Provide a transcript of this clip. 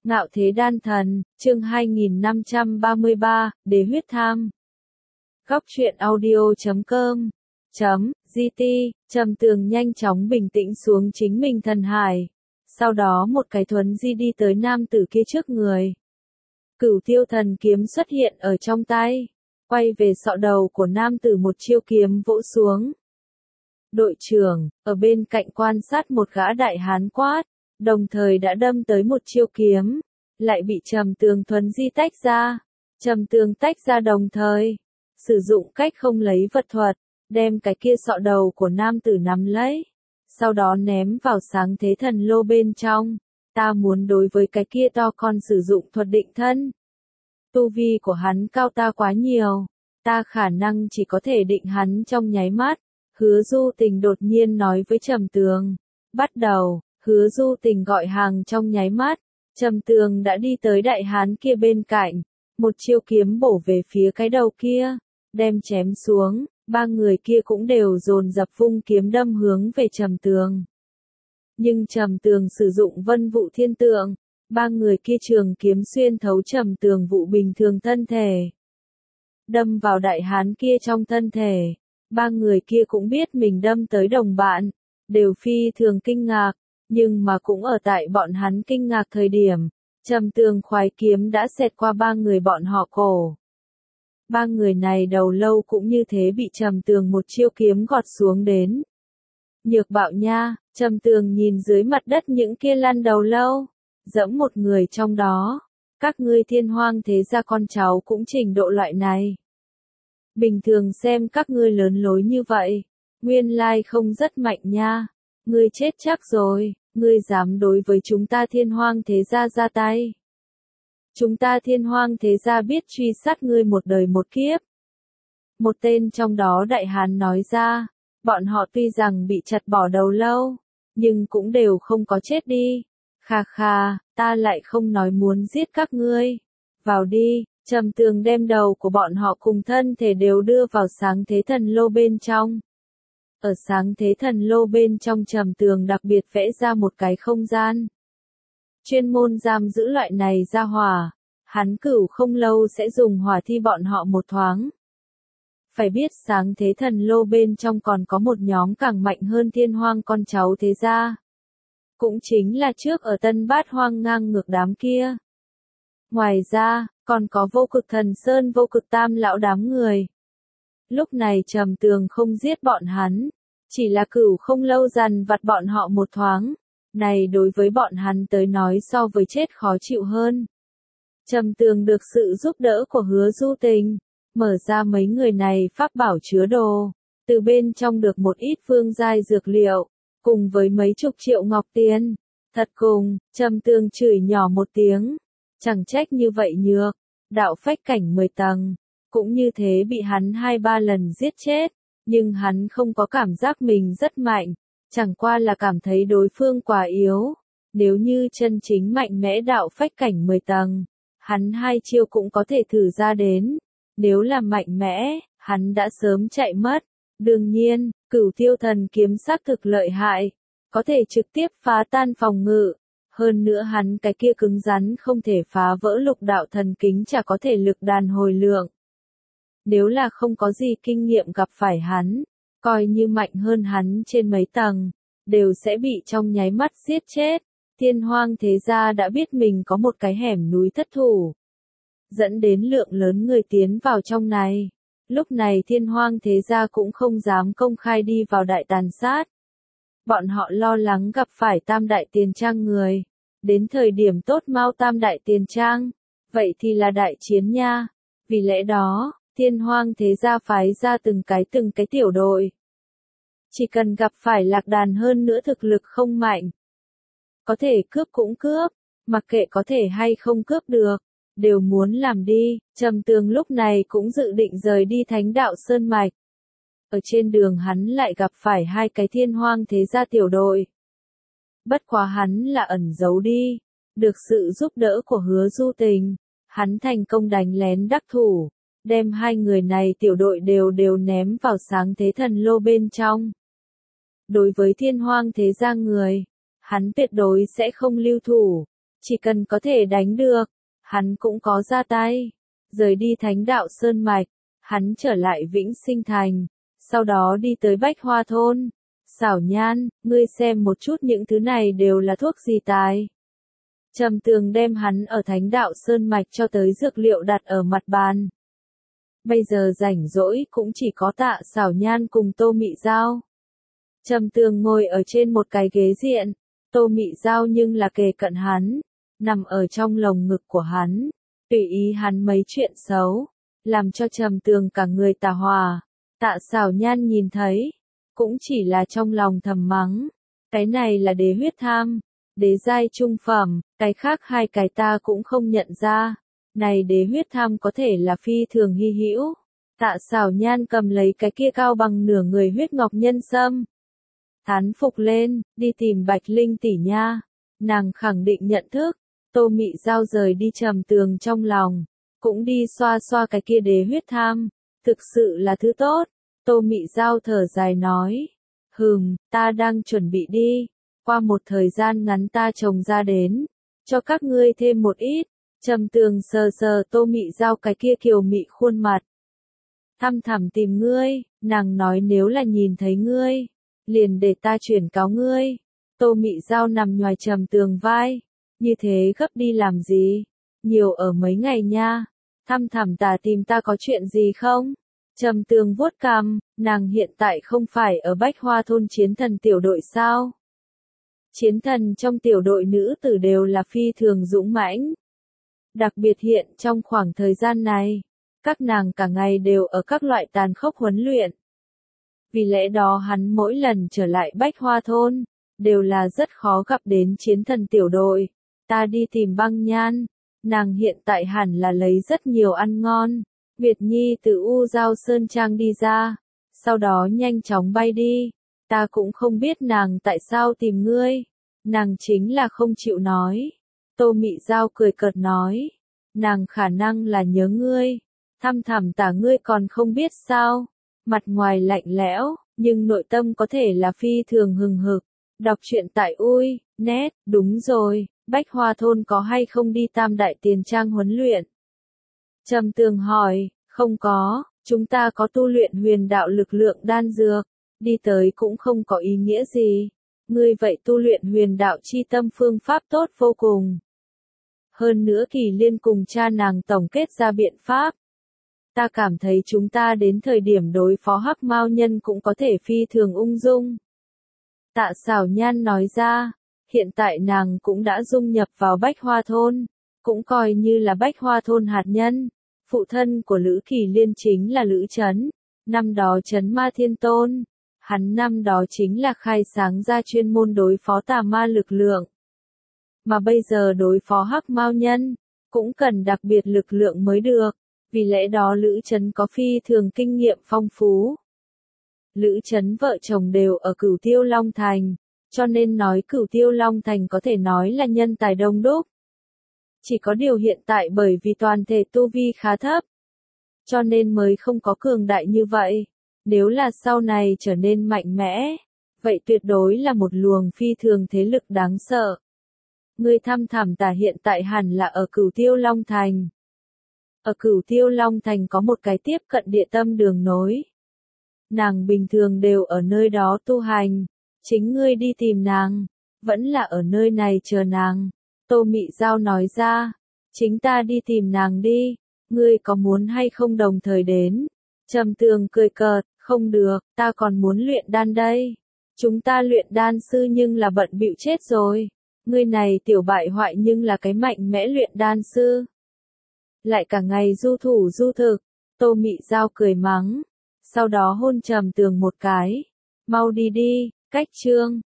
Ngạo thế đan thần, chương 2533, đế huyết tham. Góc truyện audio.com .gt, Trầm Tường nhanh chóng bình tĩnh xuống chính mình thần hải. Sau đó một cái thuấn di đi tới nam tử kia trước người. Cửu tiêu thần kiếm xuất hiện ở trong tay. Quay về sọ đầu của nam tử một chiêu kiếm vỗ xuống. Đội trưởng, ở bên cạnh quan sát một gã đại hán quát. Đồng thời đã đâm tới một chiêu kiếm, lại bị Trầm Tường thuấn di tách ra. Trầm Tường tách ra đồng thời, sử dụng cách không lấy vật thuật, đem cái kia sọ đầu của nam tử nắm lấy, sau đó ném vào sáng thế thần lô bên trong. Ta muốn đối với cái kia to con sử dụng thuật định thân. Tu vi của hắn cao ta quá nhiều, ta khả năng chỉ có thể định hắn trong nháy mắt. Hứa Du Tình đột nhiên nói với Trầm Tường. Bắt đầu. Hứa Du Tình gọi hàng trong nháy mắt, Trầm Tường đã đi tới đại hán kia bên cạnh, một chiêu kiếm bổ về phía cái đầu kia, đem chém xuống, ba người kia cũng đều dồn dập vung kiếm đâm hướng về Trầm Tường. Nhưng Trầm Tường sử dụng Vân Vụ Thiên Tượng, ba người kia trường kiếm xuyên thấu Trầm Tường vụ bình thường thân thể, đâm vào đại hán kia trong thân thể. Ba người kia cũng biết mình đâm tới đồng bạn, đều phi thường kinh ngạc. Nhưng mà cũng ở tại bọn hắn kinh ngạc thời điểm, Trầm Tường khoái kiếm đã xẹt qua ba người bọn họ cổ. Ba người này đầu lâu cũng như thế bị Trầm Tường một chiêu kiếm gọt xuống đến. Nhược Bạo nha, Trầm Tường nhìn dưới mặt đất những kia lăn đầu lâu, dẫm một người trong đó. Các ngươi Thiên Hoang thế gia con cháu cũng trình độ loại này. Bình thường xem các ngươi lớn lối như vậy, nguyên lai không rất mạnh nha. Ngươi chết chắc rồi, ngươi dám đối với chúng ta Thiên Hoang thế gia ra tay. Chúng ta Thiên Hoang thế gia biết truy sát ngươi một đời một kiếp. Một tên trong đó đại hán nói ra, bọn họ tuy rằng bị chặt bỏ đầu lâu, nhưng cũng đều không có chết đi. Khà khà, ta lại không nói muốn giết các ngươi. Vào đi, Trầm Tường đem đầu của bọn họ cùng thân thể đều đưa vào sáng thế thần lô bên trong. Ở sáng thế thần lô bên trong Trầm Tường đặc biệt vẽ ra một cái không gian. Chuyên môn giam giữ loại này ra hỏa, hắn cửu không lâu sẽ dùng hỏa thi bọn họ một thoáng. Phải biết sáng thế thần lô bên trong còn có một nhóm càng mạnh hơn Thiên Hoang con cháu thế gia. Cũng chính là trước ở Tân Bát Hoang ngang ngược đám kia. Ngoài ra, còn có Vô Cực Thần Sơn Vô Cực Tam lão đám người. Lúc này Trầm Tường không giết bọn hắn, chỉ là cửu không lâu dằn vặt bọn họ một thoáng. Này đối với bọn hắn tới nói so với chết khó chịu hơn. Trầm Tường được sự giúp đỡ của Hứa Du Tình, mở ra mấy người này pháp bảo chứa đồ, từ bên trong được một ít phương giai dược liệu, cùng với mấy chục triệu ngọc tiền. Thật cùng, Trầm Tường chửi nhỏ một tiếng, chẳng trách như vậy nhược, đạo phách cảnh 10 tầng. Cũng như thế bị hắn 2-3 lần giết chết, nhưng hắn không có cảm giác mình rất mạnh, chẳng qua là cảm thấy đối phương quá yếu. Nếu như chân chính mạnh mẽ đạo phách cảnh 10 tầng, hắn 2 chiêu cũng có thể thử ra đến. Nếu là mạnh mẽ, hắn đã sớm chạy mất. Đương nhiên, Cửu Tiêu Thần kiếm xác thực lợi hại, có thể trực tiếp phá tan phòng ngự. Hơn nữa hắn cái kia cứng rắn không thể phá vỡ lục đạo thần kính, chả có thể lực đàn hồi lượng. Nếu là không có gì kinh nghiệm gặp phải hắn, coi như mạnh hơn hắn trên mấy tầng, đều sẽ bị trong nháy mắt giết chết. Thiên Hoang thế gia đã biết mình có một cái hẻm núi thất thủ, dẫn đến lượng lớn người tiến vào trong này. Lúc này Thiên Hoang thế gia cũng không dám công khai đi vào đại tàn sát. Bọn họ lo lắng gặp phải Tam Đại Tiền Trang người. Đến thời điểm tốt mau Tam Đại Tiền Trang, vậy thì là đại chiến nha. Vì lẽ đó, Thiên Hoang thế gia phái ra từng cái tiểu đội. Chỉ cần gặp phải lạc đàn hơn nữa thực lực không mạnh, có thể cướp cũng cướp, mặc kệ có thể hay không cướp được, đều muốn làm đi. Trầm Tường lúc này cũng dự định rời đi Thánh Đạo Sơn Mạch. Ở trên đường hắn lại gặp phải 2 cái Thiên Hoang thế gia tiểu đội. Bất quá hắn là ẩn giấu đi, được sự giúp đỡ của Hứa Du Tình, hắn thành công đánh lén đắc thủ, đem 2 người này tiểu đội đều ném vào sáng thế thần lô bên trong. Đối với Thiên Hoang thế gia người, hắn tuyệt đối sẽ không lưu thủ, Chỉ cần có thể đánh được, hắn cũng có ra tay. Rời đi Thánh Đạo Sơn Mạch, hắn trở lại Vĩnh Sinh Thành, sau đó đi tới Bách Hoa Thôn. Xảo Nhan, ngươi xem một chút những thứ này đều là thuốc gì tài? Trầm Tường đem hắn ở Thánh Đạo Sơn Mạch cho tới dược liệu đặt ở mặt bàn. Bây giờ rảnh rỗi cũng chỉ có Tạ Xảo Nhan cùng Tô Mị Giao. Trầm Tường ngồi ở trên một cái ghế diện, Tô Mị Giao nhưng là kề cận hắn, nằm ở trong lồng ngực của hắn, tùy ý hắn mấy chuyện xấu, làm cho Trầm Tường cả người tà hòa. Tạ Xảo Nhan nhìn thấy, cũng chỉ là trong lòng thầm mắng, cái này là đế huyết tham, đế giai trung phẩm, cái khác hai cái ta cũng không nhận ra. Này đế huyết tham có thể là phi thường hy hữu. Tạ Xảo Nhan cầm lấy cái kia cao bằng nửa người huyết ngọc nhân sâm, thán phục lên, đi tìm Bạch Linh tỷ nha. Nàng khẳng định nhận thức. Tô Mị Giao rời đi Trầm Tường trong lòng, cũng đi xoa xoa cái kia đế huyết tham, thực sự là thứ tốt. Tô Mị Giao thở dài nói, ta đang chuẩn bị đi, qua một thời gian ngắn ta trồng ra đến, cho các ngươi thêm một ít. Trầm Tường sờ sờ Tô Mị Giao cái kia kiều mị khuôn mặt. Thăm thẳm tìm ngươi, nàng nói nếu là nhìn thấy ngươi, liền để ta chuyển cáo ngươi. Tô Mị Giao nằm nhoài Trầm Tường vai, như thế gấp đi làm gì, nhiều ở mấy ngày nha. Thăm thẳm tà tìm ta có chuyện gì không? Trầm Tường vuốt cằm, nàng hiện tại không phải ở Bách Hoa Thôn chiến thần tiểu đội sao? Chiến thần trong tiểu đội nữ tử đều là phi thường dũng mãnh. Đặc biệt hiện trong khoảng thời gian này, các nàng cả ngày đều ở các loại tàn khốc huấn luyện. Vì lẽ đó hắn mỗi lần trở lại Bách Hoa Thôn, đều là rất khó gặp đến chiến thần tiểu đội. Ta đi tìm Băng Nhan, nàng hiện tại hẳn là lấy rất nhiều ăn ngon. Việt Nhi từ U Giao Sơn Trang đi ra, sau đó nhanh chóng bay đi. Ta cũng không biết nàng tại sao tìm ngươi, nàng chính là không chịu nói. Tô Mị Giao cười cợt nói, nàng khả năng là nhớ ngươi, thăm thẳm tả ngươi còn không biết sao. Mặt ngoài lạnh lẽo, nhưng nội tâm có thể là phi thường hừng hực. Đọc truyện tại ui, net, đúng rồi, Bách Hoa Thôn có hay không đi Tam Đại Tiền Trang huấn luyện? Trầm Tường hỏi, không có, chúng ta có tu luyện huyền đạo lực lượng đan dược, đi tới cũng không có ý nghĩa gì. Ngươi vậy tu luyện huyền đạo chi tâm phương pháp tốt vô cùng. Hơn nữa Kỳ Liên cùng cha nàng tổng kết ra biện pháp. Ta cảm thấy chúng ta đến thời điểm đối phó Hắc Mao Nhân cũng có thể phi thường ung dung. Tạ Xảo Nhan nói ra, hiện tại nàng cũng đã dung nhập vào Bách Hoa Thôn, cũng coi như là Bách Hoa Thôn hạt nhân. Phụ thân của Lữ Kỳ Liên chính là Lữ Chấn, năm đó Chấn Ma Thiên Tôn. Hắn năm đó chính là khai sáng ra chuyên môn đối phó tà ma lực lượng. Mà bây giờ đối phó Hắc Mao Nhân, cũng cần đặc biệt lực lượng mới được, vì lẽ đó Lữ Chấn có phi thường kinh nghiệm phong phú. Lữ Chấn vợ chồng đều ở Cửu Tiêu Long Thành, cho nên nói Cửu Tiêu Long Thành có thể nói là nhân tài đông đúc. Chỉ có điều hiện tại bởi vì toàn thể tu vi khá thấp, cho nên mới không có cường đại như vậy. Nếu là sau này trở nên mạnh mẽ, vậy tuyệt đối là một luồng phi thường thế lực đáng sợ. Ngươi thăm thẳm tả hiện tại hẳn là ở Cửu Tiêu Long Thành. Ở Cửu Tiêu Long Thành có một cái tiếp cận địa tâm đường nối. Nàng bình thường đều ở nơi đó tu hành, chính ngươi đi tìm nàng, vẫn là ở nơi này chờ nàng. Tô Mị Giao nói ra, chính ta đi tìm nàng đi, ngươi có muốn hay không đồng thời đến? Trầm Tường cười cợt, không được, ta còn muốn luyện đan đây. Chúng ta luyện đan sư nhưng là bận bịu chết rồi. Ngươi này tiểu bại hoại nhưng là cái mạnh mẽ luyện đan sư. Lại cả ngày du thủ du thực. Tô Mị Giao cười mắng, sau đó hôn Trầm Tường một cái. Mau đi đi, cách chương.